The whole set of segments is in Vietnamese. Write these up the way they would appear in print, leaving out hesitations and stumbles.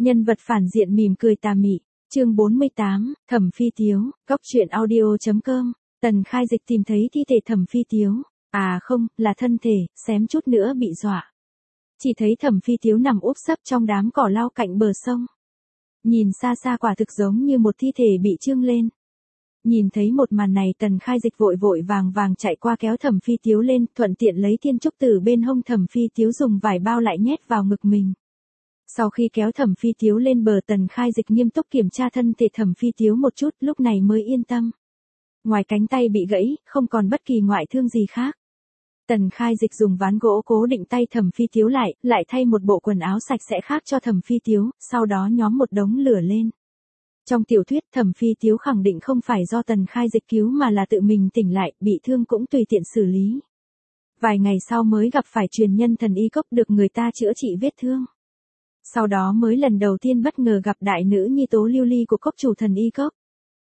Nhân vật phản diện mỉm cười tà mị. Chương 48, Thẩm Phi Tiếu, Cóc truyện audio.com. Tần Khai Dịch tìm thấy thi thể Thẩm Phi Tiếu. À không, là thân thể, xém chút nữa bị dọa. Chỉ thấy Thẩm Phi Tiếu nằm úp sấp trong đám cỏ lau cạnh bờ sông. Nhìn xa xa quả thực giống như một thi thể bị trương lên. Nhìn thấy một màn này, Tần Khai Dịch vội vội vàng vàng chạy qua kéo Thẩm Phi Tiếu lên, thuận tiện lấy thiên trúc từ bên hông Thẩm Phi Tiếu dùng vải bao lại nhét vào ngực mình. Sau khi kéo Thẩm Phi Tiếu lên bờ, Tần Khai Dịch nghiêm túc kiểm tra thân thể Thẩm Phi Tiếu một chút, lúc này mới yên tâm. Ngoài cánh tay bị gãy, không còn bất kỳ ngoại thương gì khác. Tần Khai Dịch dùng ván gỗ cố định tay Thẩm Phi Tiếu lại thay một bộ quần áo sạch sẽ khác cho Thẩm Phi Tiếu, sau đó nhóm một đống lửa lên. Trong tiểu thuyết, Thẩm Phi Tiếu khẳng định không phải do Tần Khai Dịch cứu mà là tự mình tỉnh lại, bị thương cũng tùy tiện xử lý. Vài ngày sau mới gặp phải truyền nhân thần y cốc, được người ta chữa trị vết thương. Sau đó mới lần đầu tiên bất ngờ gặp đại nữ nhi Tố Lưu Ly của cốc chủ thần y cốc.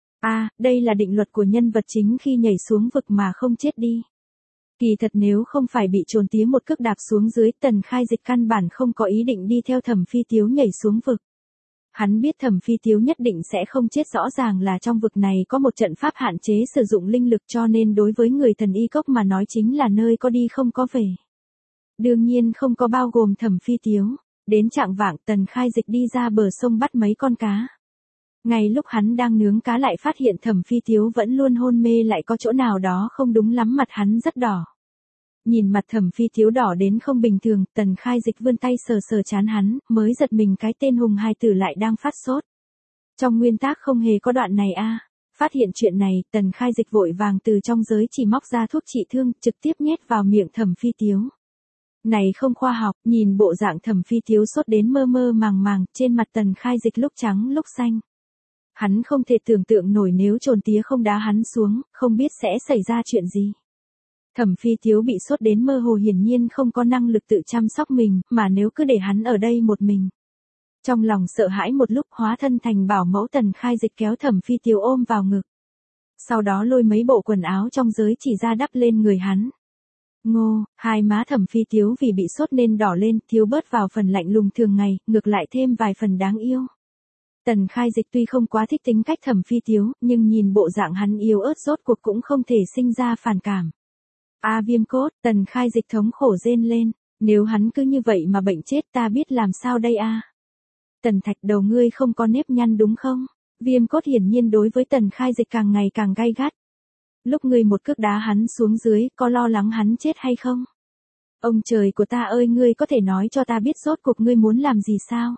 Đây là định luật của nhân vật chính khi nhảy xuống vực mà không chết đi. Kỳ thật nếu không phải bị trồn tía một cước đạp xuống dưới, Tần Khai Dịch căn bản không có ý định đi theo Thẩm Phi Tiếu nhảy xuống vực. Hắn biết Thẩm Phi Tiếu nhất định sẽ không chết, rõ ràng là trong vực này có một trận pháp hạn chế sử dụng linh lực, cho nên đối với người thần y cốc mà nói chính là nơi có đi không có về. Đương nhiên không có bao gồm Thẩm Phi Tiếu. Đến chạng vạng, Tần Khai Dịch đi ra bờ sông bắt mấy con cá. Ngay lúc hắn đang nướng cá lại phát hiện Thẩm Phi Tiếu vẫn luôn hôn mê, lại có chỗ nào đó không đúng lắm, mặt hắn rất đỏ. Nhìn mặt Thẩm Phi Tiếu đỏ đến không bình thường, Tần Khai Dịch vươn tay sờ sờ trán hắn, mới giật mình, cái tên hùng hài tử lại đang phát sốt. Trong nguyên tác không hề có đoạn này a. Phát hiện chuyện này, Tần Khai Dịch vội vàng từ trong giới chỉ móc ra thuốc trị thương, trực tiếp nhét vào miệng Thẩm Phi Tiếu. Này không khoa học, nhìn bộ dạng Thẩm Phi Tiếu sốt đến mơ mơ màng màng, trên mặt Tần Khai Dịch lúc trắng lúc xanh. Hắn không thể tưởng tượng nổi nếu trồn tía không đá hắn xuống, không biết sẽ xảy ra chuyện gì. Thẩm Phi Tiếu bị sốt đến mơ hồ, hiển nhiên không có năng lực tự chăm sóc mình, mà nếu cứ để hắn ở đây một mình. Trong lòng sợ hãi một lúc, hóa thân thành bảo mẫu, Tần Khai Dịch kéo Thẩm Phi Tiếu ôm vào ngực. Sau đó lôi mấy bộ quần áo trong giới chỉ ra đắp lên người hắn. Ngô, hai má Thẩm Phi Tiếu vì bị sốt nên đỏ lên, thiếu bớt vào phần lạnh lùng thường ngày, ngược lại thêm vài phần đáng yêu. Tần Khai Dịch tuy không quá thích tính cách Thẩm Phi Tiếu, nhưng nhìn bộ dạng hắn yếu ớt rốt cuộc cũng không thể sinh ra phản cảm. Viêm cốt, Tần Khai Dịch thống khổ rên lên, nếu hắn cứ như vậy mà bệnh chết ta biết làm sao đây a. Tần Thạch đầu, ngươi không có nếp nhăn đúng không? Viêm cốt hiển nhiên đối với Tần Khai Dịch càng ngày càng gay gắt. Lúc ngươi một cước đá hắn xuống dưới, có lo lắng hắn chết hay không? Ông trời của ta ơi, ngươi có thể nói cho ta biết rốt cuộc ngươi muốn làm gì sao?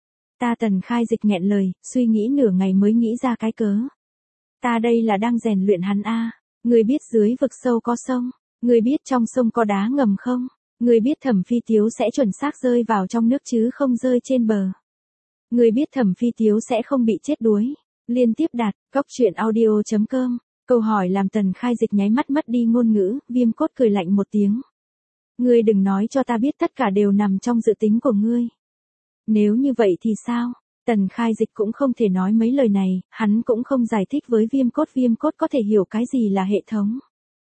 Tần Khai Dịch nghẹn lời, suy nghĩ nửa ngày mới nghĩ ra cái cớ. Ta đây là đang rèn luyện hắn a. Ngươi biết dưới vực sâu có sông, ngươi biết trong sông có đá ngầm không? Ngươi biết Thẩm Phi Tiếu sẽ chuẩn xác rơi vào trong nước chứ không rơi trên bờ. Ngươi biết Thẩm Phi Tiếu sẽ không bị chết đuối. Liên tiếp đạt, Cóc truyện audio.com. Câu hỏi làm Tần Khai Dịch nháy mắt mất đi ngôn ngữ, Viêm cốt cười lạnh một tiếng. Ngươi đừng nói cho ta biết tất cả đều nằm trong dự tính của ngươi. Nếu như vậy thì sao? Tần Khai Dịch cũng không thể nói mấy lời này, hắn cũng không giải thích với Viêm cốt có thể hiểu cái gì là hệ thống.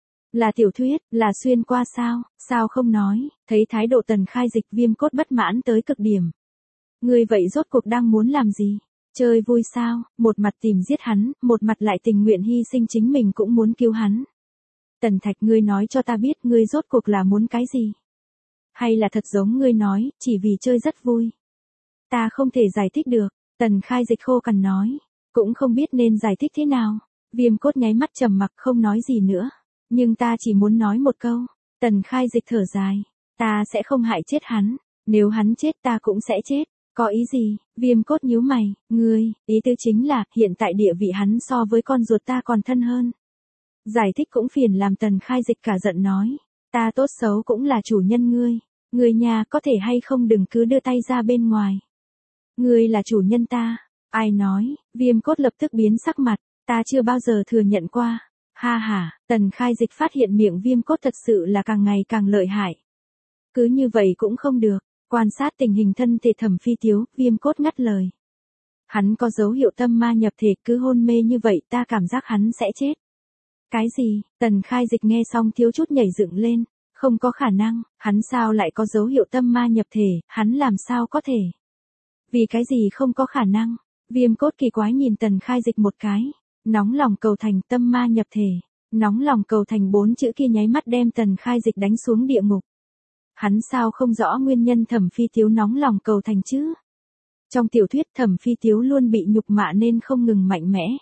Là tiểu thuyết, là xuyên qua sao không nói, thấy thái độ Tần Khai Dịch, Viêm cốt bất mãn tới cực điểm. Ngươi vậy rốt cuộc đang muốn làm gì? Chơi vui sao? Một mặt tìm giết hắn, một mặt lại tình nguyện hy sinh chính mình cũng muốn cứu hắn. Tần Thạch, ngươi nói cho ta biết ngươi rốt cuộc là muốn cái gì? Hay là thật giống ngươi nói, chỉ vì chơi rất vui? Ta không thể giải thích được, Tần Khai Dịch khô cằn nói. Cũng không biết nên giải thích thế nào. Viêm cốt nháy mắt trầm mặc không nói gì nữa. Nhưng ta chỉ muốn nói một câu. Tần Khai Dịch thở dài. Ta sẽ không hại chết hắn. Nếu hắn chết ta cũng sẽ chết. Có ý gì? Viêm cốt nhíu mày. Ngươi, ý tứ chính là, hiện tại địa vị hắn so với con ruột ta còn thân hơn. Giải thích cũng phiền làm Tần Khai Dịch cả giận nói. Ta tốt xấu cũng là chủ nhân ngươi. Ngươi nhà có thể hay không đừng cứ đưa tay ra bên ngoài. Ngươi là chủ nhân ta. Ai nói? Viêm cốt lập tức biến sắc mặt. Ta chưa bao giờ thừa nhận qua. Ha ha, Tần Khai Dịch phát hiện miệng Viêm cốt thật sự là càng ngày càng lợi hại. Cứ như vậy cũng không được. Quan sát tình hình thân thể Thẩm Phi Tiếu, Viêm cốt ngắt lời. Hắn có dấu hiệu tâm ma nhập thể, cứ hôn mê như vậy ta cảm giác hắn sẽ chết. Cái gì? Tần Khai Dịch nghe xong thiếu chút nhảy dựng lên. Không có khả năng, hắn sao lại có dấu hiệu tâm ma nhập thể, hắn làm sao có thể? Vì cái gì không có khả năng? Viêm cốt kỳ quái nhìn Tần Khai Dịch một cái. Nóng lòng cầu thành, tâm ma nhập thể. Nóng lòng cầu thành 4 chữ kia nháy mắt đem Tần Khai Dịch đánh xuống địa ngục. Hắn sao không rõ nguyên nhân Thẩm Phi Tiếu nóng lòng cầu thành chứ? Trong tiểu thuyết Thẩm Phi Tiếu luôn bị nhục mạ nên không ngừng mạnh mẽ.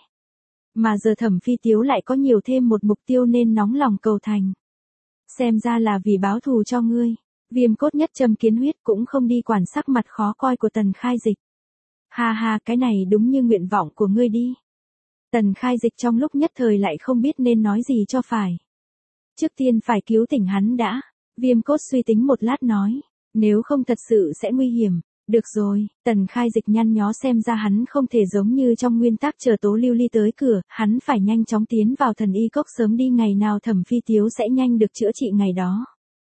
Mà giờ Thẩm Phi Tiếu lại có nhiều thêm một mục tiêu nên nóng lòng cầu thành. Xem ra là vì báo thù cho ngươi. Viêm cốt nhất châm kiến huyết cũng không đi quản sắc mặt khó coi của Tần Khai Dịch. Ha ha, cái này đúng như nguyện vọng của ngươi đi. Tần Khai Dịch trong lúc nhất thời lại không biết nên nói gì cho phải. Trước tiên phải cứu tỉnh hắn đã. Viêm cốt suy tính một lát nói. Nếu không thật sự sẽ nguy hiểm. Được rồi, Tần Khai Dịch nhăn nhó xem ra hắn không thể giống như trong nguyên tắc chờ Tố Lưu Ly tới cửa, hắn phải nhanh chóng tiến vào thần y cốc sớm đi, ngày nào Thẩm Phi Tiếu sẽ nhanh được chữa trị ngày đó.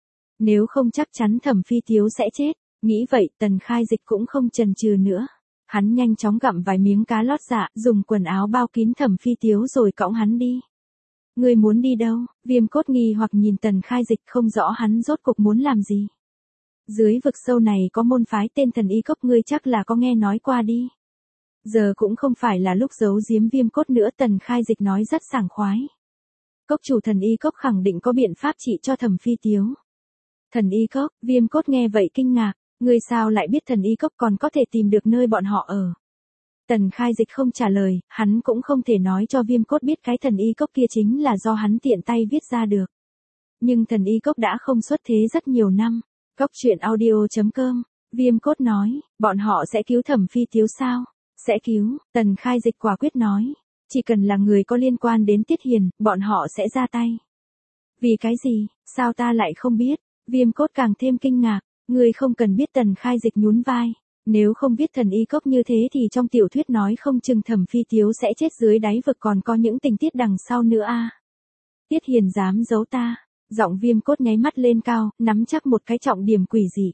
Nếu không chắc chắn Thẩm Phi Tiếu sẽ chết, nghĩ vậy Tần Khai Dịch cũng không chần chừ nữa. Hắn nhanh chóng gặm vài miếng cá lót dạ, dùng quần áo bao kín Thẩm Phi Tiếu rồi cõng hắn đi. Ngươi muốn đi đâu? Viêm cốt nghi hoặc nhìn Tần Khai Dịch không rõ hắn rốt cục muốn làm gì. Dưới vực sâu này có môn phái tên thần y cốc, ngươi chắc là có nghe nói qua đi. Giờ cũng không phải là lúc giấu giếm Viêm cốt nữa, Tần Khai Dịch nói rất sảng khoái. Cốc chủ thần y cốc khẳng định có biện pháp trị cho Thẩm Phi Tiếu. Thần y cốc, Viêm cốt nghe vậy kinh ngạc, ngươi sao lại biết thần y cốc còn có thể tìm được nơi bọn họ ở. Tần Khai Dịch không trả lời, hắn cũng không thể nói cho Viêm cốt biết cái thần y cốc kia chính là do hắn tiện tay viết ra được. Nhưng thần y cốc đã không xuất thế rất nhiều năm. Cốc truyện audio.com, Viêm cốt nói, bọn họ sẽ cứu Thẩm Phi Tiếu sao? Sẽ cứu, Tần Khai Dịch quả quyết nói. Chỉ cần là người có liên quan đến Tiết Hiền, bọn họ sẽ ra tay. Vì cái gì, sao ta lại không biết? Viêm cốt càng thêm kinh ngạc, ngươi không cần biết. Tần Khai Dịch nhún vai. Nếu không biết thần y cốc như thế thì trong tiểu thuyết nói không chừng Thẩm Phi Tiếu sẽ chết dưới đáy vực, còn có những tình tiết đằng sau nữa a. Tiết Hiền dám giấu ta. Giọng Viêm cốt nháy mắt lên cao, nắm chắc một cái trọng điểm quỷ dị.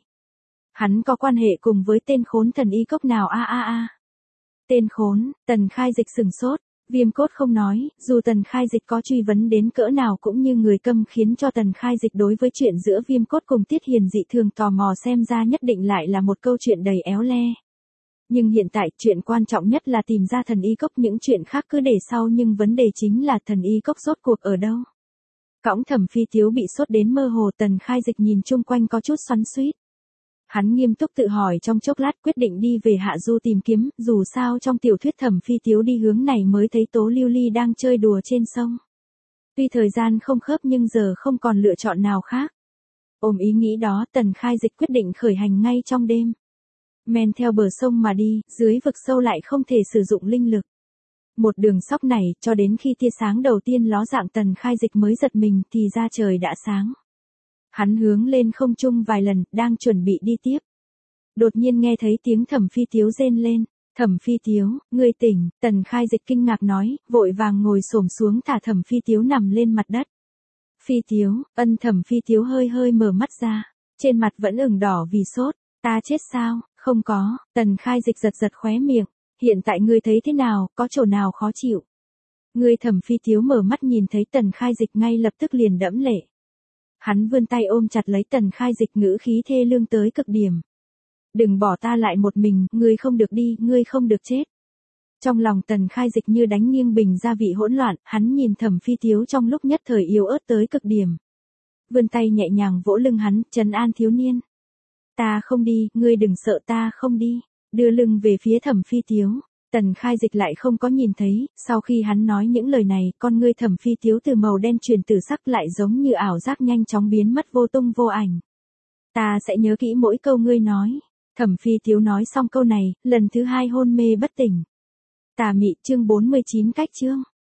Hắn có quan hệ cùng với tên khốn thần y cốc nào a. Tên khốn, Tần Khai Dịch sửng sốt, Viêm cốt không nói, dù Tần Khai Dịch có truy vấn đến cỡ nào cũng như người câm, khiến cho Tần Khai Dịch đối với chuyện giữa Viêm cốt cùng Tiết Hiền dị thường tò mò, xem ra nhất định lại là một câu chuyện đầy éo le. Nhưng hiện tại chuyện quan trọng nhất là tìm ra thần y cốc, những chuyện khác cứ để sau, nhưng vấn đề chính là thần y cốc rốt cuộc ở đâu. Cõng Thẩm Phi Tiếu bị sốt đến mơ hồ, Tần Khai Dịch nhìn chung quanh có chút xoắn xuýt. Hắn nghiêm túc tự hỏi trong chốc lát, quyết định đi về hạ du tìm kiếm, dù sao trong tiểu thuyết Thẩm Phi Tiếu đi hướng này mới thấy Tố Lưu Ly đang chơi đùa trên sông. Tuy thời gian không khớp nhưng giờ không còn lựa chọn nào khác. Ôm ý nghĩ đó, Tần Khai Dịch quyết định khởi hành ngay trong đêm. Men theo bờ sông mà đi, dưới vực sâu lại không thể sử dụng linh lực. Một đường sóc này, cho đến khi tia sáng đầu tiên ló dạng, Tần Khai Dịch mới giật mình, thì ra trời đã sáng. Hắn hướng lên không trung vài lần, đang chuẩn bị đi tiếp. Đột nhiên nghe thấy tiếng Thẩm Phi Tiếu rên lên. Thẩm Phi Tiếu, ngươi tỉnh, Tần Khai Dịch kinh ngạc nói, vội vàng ngồi xổm xuống thả Thẩm Phi Tiếu nằm lên mặt đất. Phi Tiếu, Thẩm Phi Tiếu hơi hơi mở mắt ra, trên mặt vẫn ửng đỏ vì sốt. Ta chết sao? Không có, Tần Khai Dịch giật giật khóe miệng. Hiện tại ngươi thấy thế nào, có chỗ nào khó chịu? Ngươi Thẩm Phi Tiếu mở mắt nhìn thấy Tần Khai Dịch ngay lập tức liền đẫm lệ. Hắn vươn tay ôm chặt lấy Tần Khai Dịch, ngữ khí thê lương tới cực điểm. Đừng bỏ ta lại một mình, ngươi không được đi, ngươi không được chết. Trong lòng Tần Khai Dịch như đánh nghiêng bình gia vị hỗn loạn, hắn nhìn Thẩm Phi Tiếu trong lúc nhất thời yếu ớt tới cực điểm. Vươn tay nhẹ nhàng vỗ lưng hắn, trấn an thiếu niên. Ta không đi, ngươi đừng sợ, ta không đi. Đưa lưng về phía Thẩm Phi Tiếu, Tần Khai Dịch lại không có nhìn thấy, sau khi hắn nói những lời này, con ngươi Thẩm Phi Tiếu từ màu đen chuyển từ sắc, lại giống như ảo giác nhanh chóng biến mất vô tung vô ảnh. Ta sẽ nhớ kỹ mỗi câu ngươi nói. Thẩm Phi Tiếu nói xong câu này, lần thứ hai hôn mê bất tỉnh. Tà mị chương 49 cách chương.